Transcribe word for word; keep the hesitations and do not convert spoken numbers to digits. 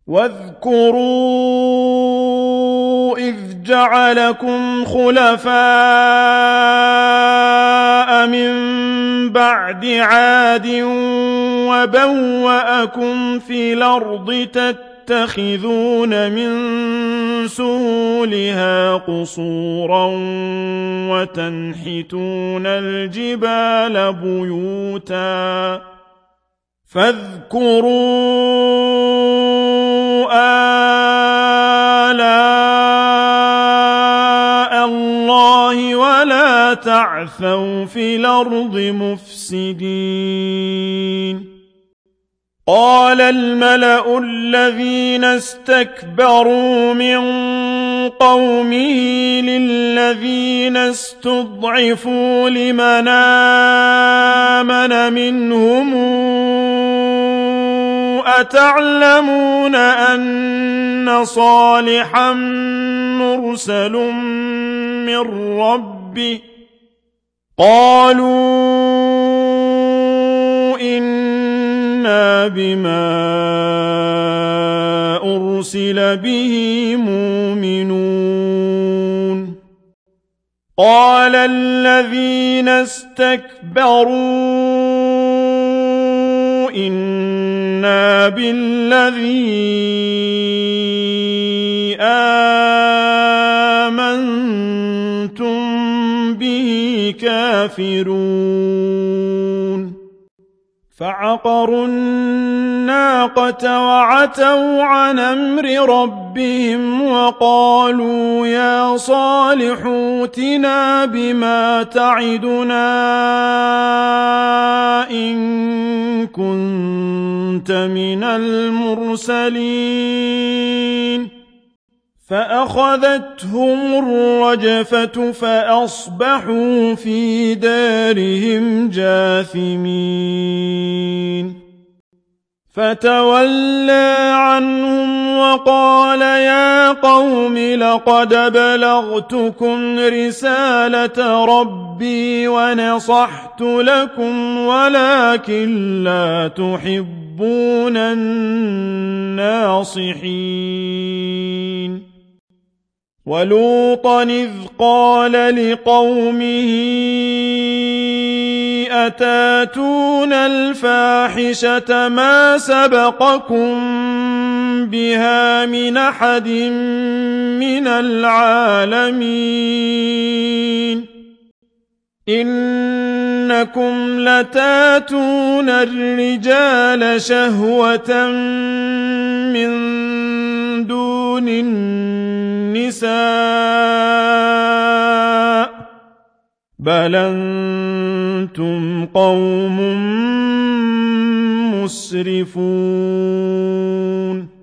واذكروا إذ جعلكم خلفاء من بعد عاد وبوأكم في الأرض تتخذون من سهولها قصورا وتنحتون الجبال بيوتا فاذكروا آلاء الله ولا تعثوا في الأرض مفسدين قال الملأ الذين استكبروا من قومه للذين استضعفوا لمن آمن منهم أتعلمون أن صالحا مرسل من ربه قالوا إنا بما أرسل به مؤمنون قال الذين استكبروا إنا بالذي آمنتم به كافرون فعقروا الناقة وعتوا عن أمر ربهم وقالوا يا صالح ائتنا بما تعدنا إن كنت من المرسلين فأخذتهم الرجفة فأصبحوا في دارهم جاثمين فتولى عنهم وقال يا قوم لقد بلغتكم رسالة ربي ونصحت لكم ولكن لا تحبون الناصحين ولوطا إذ قال لقومه أتاتون الفاحشة ما سبقكم بها من أحد من العالمين إنكم لتاتون الرجال شهوة من دون النساء بل أنتم قوم مسرفون